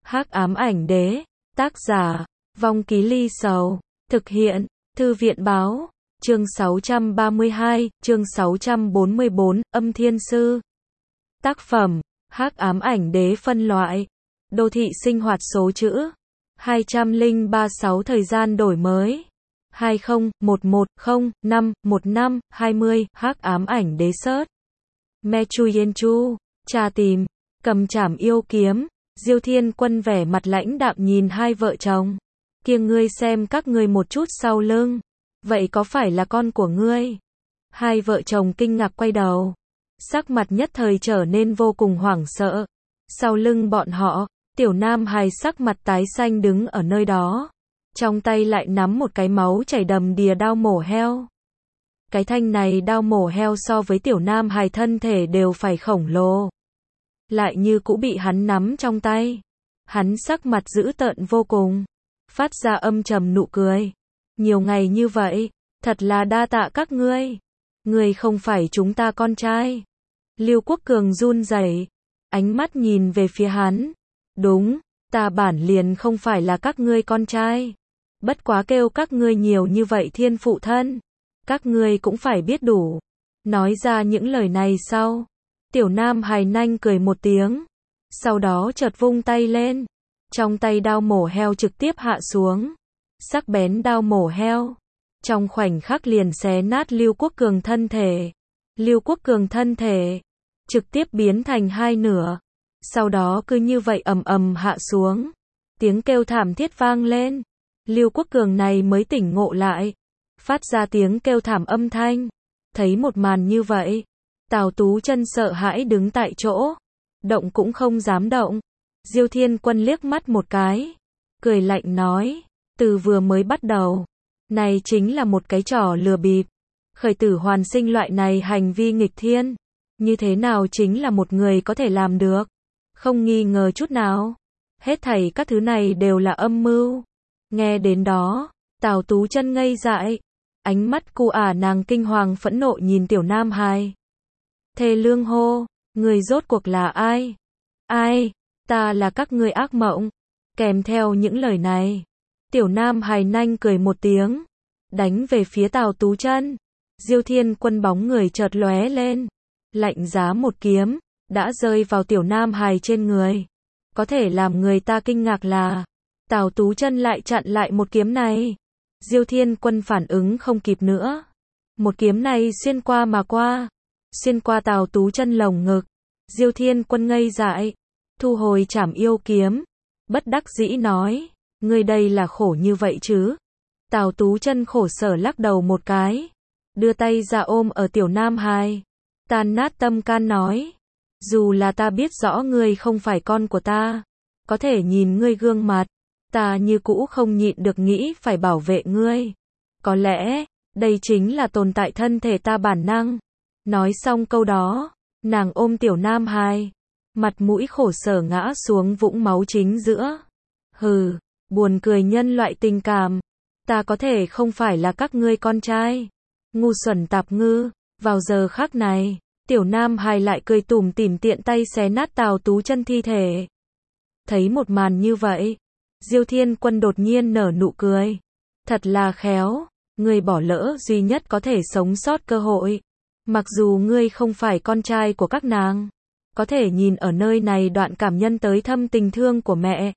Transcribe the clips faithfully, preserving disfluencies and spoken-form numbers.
Hắc ám ảnh đế, tác giả, Vong Ký Ly Sầu, thực hiện, Thư viện báo, chương sáu trăm ba mươi hai, chương sáu trăm bốn mươi bốn, Âm Thiên Sư. Tác phẩm, Hắc ám ảnh đế phân loại, đô thị sinh hoạt số chữ, hai không ba sáu thời gian đổi mới, hai không một một không năm một năm hai mươi, Hắc ám ảnh đế search. Mechu Yenchu, tra tìm, cầm chảm yêu kiếm. Diêu Thiên Quân vẻ mặt lãnh đạm nhìn hai vợ chồng. Kia ngươi xem các ngươi một chút sau lưng. Vậy có phải là con của ngươi? Hai vợ chồng kinh ngạc quay đầu. Sắc mặt nhất thời trở nên vô cùng hoảng sợ. Sau lưng bọn họ, tiểu nam hài sắc mặt tái xanh đứng ở nơi đó. Trong tay lại nắm một cái máu chảy đầm đìa đao mổ heo. Cái thanh này đao mổ heo so với tiểu nam hài thân thể đều phải khổng lồ. Lại như cũ bị hắn nắm trong tay. Hắn sắc mặt dữ tợn vô cùng. Phát ra âm trầm nụ cười. Nhiều ngày như vậy, thật là đa tạ các ngươi. Ngươi không phải chúng ta con trai. Lưu Quốc Cường run rẩy, ánh mắt nhìn về phía hắn. Đúng, ta bản liền không phải là các ngươi con trai. Bất quá kêu các ngươi nhiều như vậy thiên phụ thân. Các ngươi cũng phải biết đủ. Nói ra những lời này sau. Tiểu nam hài nanh cười một tiếng. Sau đó chợt vung tay lên. Trong tay đao mổ heo trực tiếp hạ xuống. Sắc bén đao mổ heo. Trong khoảnh khắc liền xé nát Lưu Quốc Cường thân thể. Lưu Quốc Cường thân thể. Trực tiếp biến thành hai nửa. Sau đó cứ như vậy ầm ầm hạ xuống. Tiếng kêu thảm thiết vang lên. Lưu Quốc Cường này mới tỉnh ngộ lại. Phát ra tiếng kêu thảm âm thanh. Thấy một màn như vậy. Tào Tú Chân sợ hãi đứng tại chỗ. Động cũng không dám động. Diêu Thiên Quân liếc mắt một cái. Cười lạnh nói. Từ vừa mới bắt đầu. Này chính là một cái trò lừa bịp. Khởi tử hoàn sinh loại này hành vi nghịch thiên. Như thế nào chính là một người có thể làm được. Không nghi ngờ chút nào. Hết thảy các thứ này đều là âm mưu. Nghe đến đó. Tào Tú Chân ngây dại. Ánh mắt cu ả nàng kinh hoàng phẫn nộ nhìn tiểu nam hài. Thê lương hô, người rốt cuộc là ai? Ai? Ta là các ngươi ác mộng. Kèm theo những lời này, tiểu nam hài nanh cười một tiếng, đánh về phía Tào Tú Chân. Diêu Thiên Quân bóng người chợt lóe lên, lạnh giá một kiếm, đã rơi vào tiểu nam hài trên người. Có thể làm người ta kinh ngạc là, Tào Tú Chân lại chặn lại một kiếm này. Diêu Thiên Quân phản ứng không kịp nữa. Một kiếm này xuyên qua mà qua. Xuyên qua Tào Tú Chân lồng ngực. Diêu Thiên Quân ngây dại. Thu hồi chảm yêu kiếm. Bất đắc dĩ nói. Ngươi đây là khổ như vậy chứ. Tào Tú Chân khổ sở lắc đầu một cái. Đưa tay ra ôm ở tiểu nam hài. Tan nát tâm can nói. Dù là ta biết rõ ngươi không phải con của ta. Có thể nhìn ngươi gương mặt. Ta như cũ không nhịn được nghĩ phải bảo vệ ngươi. Có lẽ, đây chính là tồn tại thân thể ta bản năng. Nói xong câu đó, nàng ôm tiểu nam hài. Mặt mũi khổ sở ngã xuống vũng máu chính giữa. Hừ, buồn cười nhân loại tình cảm. Ta có thể không phải là các ngươi con trai. Ngu xuẩn tạp ngư. Vào giờ khắc này, tiểu nam hài lại cười tủm tỉm tiện tay xé nát Tào Tú Chân thi thể. Thấy một màn như vậy. Diêu Thiên Quân đột nhiên nở nụ cười. Thật là khéo, ngươi bỏ lỡ duy nhất có thể sống sót cơ hội. Mặc dù ngươi không phải con trai của các nàng, có thể nhìn ở nơi này đoạn cảm nhân tới thâm tình thương của mẹ.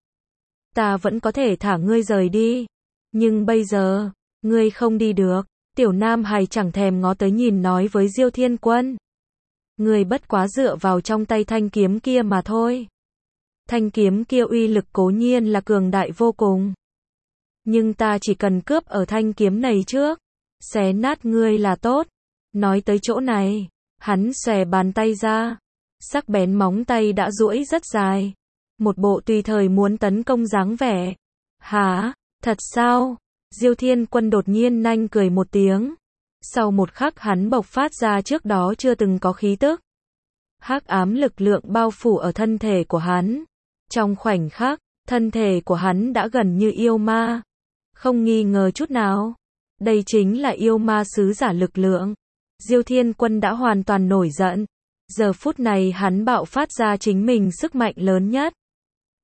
Ta vẫn có thể thả ngươi rời đi. Nhưng bây giờ, ngươi không đi được. Tiểu nam hài chẳng thèm ngó tới nhìn nói với Diêu Thiên Quân. Ngươi bất quá dựa vào trong tay thanh kiếm kia mà thôi. Thanh kiếm kia uy lực cố nhiên là cường đại vô cùng. Nhưng ta chỉ cần cướp ở thanh kiếm này trước. Xé nát ngươi là tốt. Nói tới chỗ này, hắn xòe bàn tay ra. Sắc bén móng tay đã duỗi rất dài. Một bộ tùy thời muốn tấn công dáng vẻ. Hả? Thật sao? Diêu Thiên Quân đột nhiên nanh cười một tiếng. Sau một khắc hắn bộc phát ra trước đó chưa từng có khí tức. Hắc ám lực lượng bao phủ ở thân thể của hắn. Trong khoảnh khắc, thân thể của hắn đã gần như yêu ma. Không nghi ngờ chút nào. Đây chính là yêu ma sứ giả lực lượng. Diêu Thiên Quân đã hoàn toàn nổi giận. Giờ phút này hắn bạo phát ra chính mình sức mạnh lớn nhất.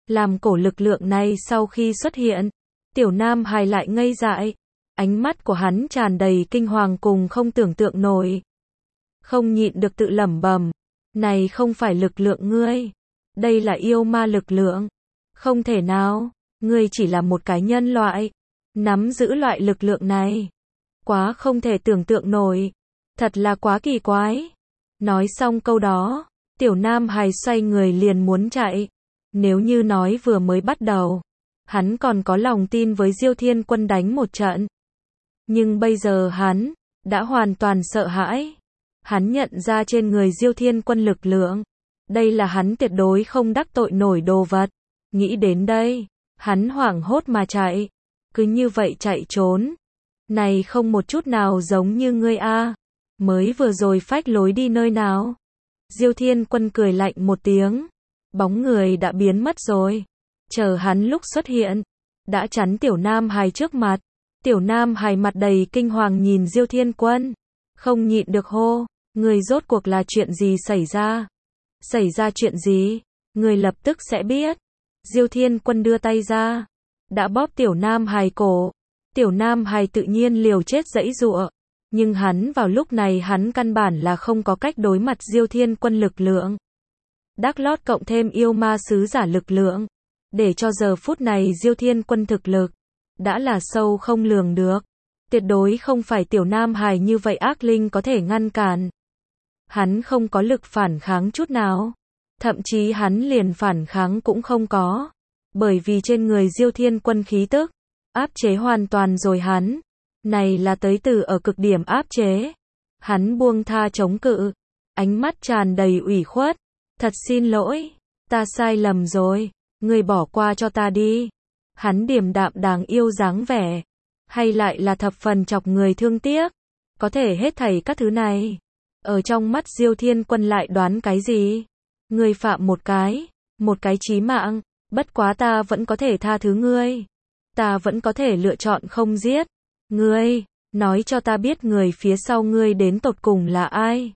Làm cổ lực lượng này sau khi xuất hiện, Tiểu Nam Hải lại ngây dại. Ánh mắt của hắn tràn đầy kinh hoàng cùng không tưởng tượng nổi. Không nhịn được tự lẩm bẩm, này không phải lực lượng ngươi, đây là yêu ma lực lượng. Không thể nào, ngươi chỉ là một cái nhân loại, nắm giữ loại lực lượng này. Quá không thể tưởng tượng nổi, thật là quá kỳ quái. Nói xong câu đó, Tiểu Nam Hải xoay người liền muốn chạy. Nếu như nói vừa mới bắt đầu, hắn còn có lòng tin với Diêu Thiên Quân đánh một trận. Nhưng bây giờ hắn đã hoàn toàn sợ hãi. Hắn nhận ra trên người Diêu Thiên Quân lực lượng, đây là hắn tuyệt đối không đắc tội nổi đồ vật. Nghĩ đến đây, hắn hoảng hốt mà chạy. Cứ như vậy chạy trốn. Này không một chút nào giống như ngươi a. Mới vừa rồi phách lối đi nơi nào? Diêu Thiên Quân cười lạnh một tiếng. Bóng người đã biến mất rồi. Chờ hắn lúc xuất hiện, đã chắn Tiểu Nam Hải trước mặt. Tiểu Nam Hải mặt đầy kinh hoàng nhìn Diêu Thiên Quân. Không nhịn được hô, người rốt cuộc là chuyện gì xảy ra? Xảy ra chuyện gì? Người lập tức sẽ biết. Diêu Thiên Quân đưa tay ra, đã bóp Tiểu Nam Hải cổ. Tiểu Nam Hải tự nhiên liều chết giãy giụa. Nhưng hắn vào lúc này hắn căn bản là không có cách đối mặt Diêu Thiên Quân lực lượng. Đắc lót cộng thêm yêu ma sứ giả lực lượng. Để cho giờ phút này Diêu Thiên Quân thực lực đã là sâu không lường được. Tuyệt đối không phải Tiểu Nam Hải như vậy ác linh có thể ngăn cản. Hắn không có lực phản kháng chút nào. Thậm chí hắn liền phản kháng cũng không có. Bởi vì trên người Diêu Thiên Quân khí tức áp chế hoàn toàn rồi hắn. Này là tới từ ở cực điểm áp chế. Hắn buông tha chống cự. Ánh mắt tràn đầy ủy khuất. Thật xin lỗi. Ta sai lầm rồi. Ngươi bỏ qua cho ta đi. Hắn điềm đạm đáng yêu dáng vẻ. Hay lại là thập phần chọc người thương tiếc. Có thể hết thảy các thứ này. Ở trong mắt Diêu Thiên Quân lại đoán cái gì? Ngươi phạm một cái. Một cái chí mạng. Bất quá ta vẫn có thể tha thứ ngươi. Ta vẫn có thể lựa chọn không giết. Ngươi, nói cho ta biết người phía sau ngươi đến tột cùng là ai.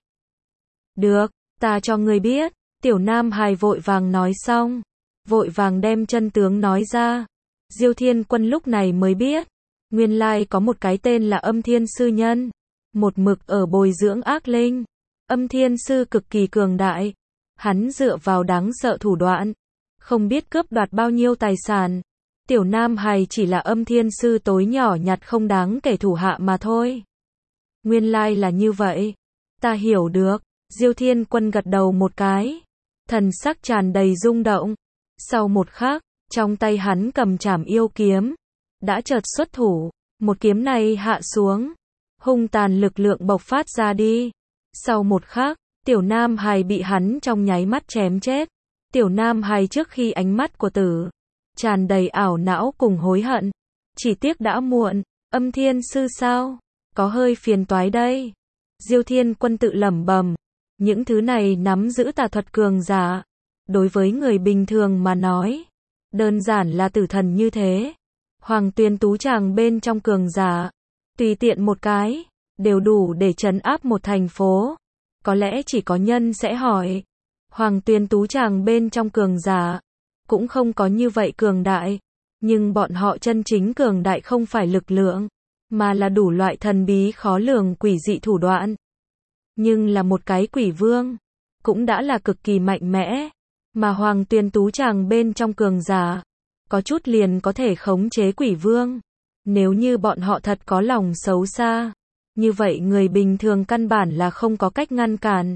Được, ta cho ngươi biết. Tiểu Nam Hải vội vàng nói xong. Vội vàng đem chân tướng nói ra. Diêu Thiên Quân lúc này mới biết. Nguyên lai có một cái tên là Âm Thiên Sư Nhân. Một mực ở bồi dưỡng ác linh. Âm Thiên Sư cực kỳ cường đại. Hắn dựa vào đáng sợ thủ đoạn. Không biết cướp đoạt bao nhiêu tài sản. Tiểu Nam Hải chỉ là Âm Thiên Sư tối nhỏ nhặt không đáng kể thủ hạ mà thôi. Nguyên lai là như vậy. Ta hiểu được. Diêu Thiên Quân gật đầu một cái. Thần sắc tràn đầy rung động. Sau một khắc, trong tay hắn cầm trảm yêu kiếm. Đã chợt xuất thủ. Một kiếm này hạ xuống. Hung tàn lực lượng bộc phát ra đi. Sau một khắc, Tiểu Nam Hải bị hắn trong nháy mắt chém chết. Tiểu Nam Hải trước khi ánh mắt của tử tràn đầy ảo não cùng hối hận. Chỉ tiếc đã muộn. Âm Thiên Sư sao? Có hơi phiền toái đây. Diêu Thiên Quân tự lẩm bẩm. Những thứ này nắm giữ tà thuật cường giả. Đối với người bình thường mà nói. Đơn giản là tử thần như thế. Hoàng Tuyền Tú Tràng bên trong cường giả. Tùy tiện một cái. Đều đủ để trấn áp một thành phố. Có lẽ chỉ có nhân sẽ hỏi. Hoàng Tuyền Tú Tràng bên trong cường giả. Cũng không có như vậy cường đại. Nhưng bọn họ chân chính cường đại không phải lực lượng. Mà là đủ loại thần bí khó lường quỷ dị thủ đoạn. Nhưng là một cái quỷ vương. Cũng đã là cực kỳ mạnh mẽ. Mà Hoàng Tuyền Tú Tràng bên trong cường giả. Có chút liền có thể khống chế quỷ vương. Nếu như bọn họ thật có lòng xấu xa. Như vậy người bình thường căn bản là không có cách ngăn cản.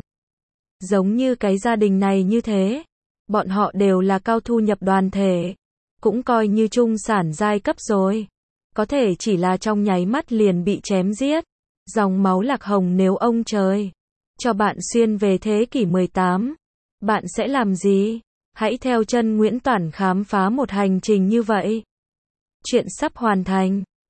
Giống như cái gia đình này như thế. Bọn họ đều là cao thu nhập đoàn thể. Cũng coi như trung sản giai cấp rồi. Có thể chỉ là trong nháy mắt liền bị chém giết. Dòng máu lạc hồng nếu ông trời cho bạn xuyên về thế kỷ mười tám. Bạn sẽ làm gì? Hãy theo chân Nguyễn Toản khám phá một hành trình như vậy. Chuyện sắp hoàn thành.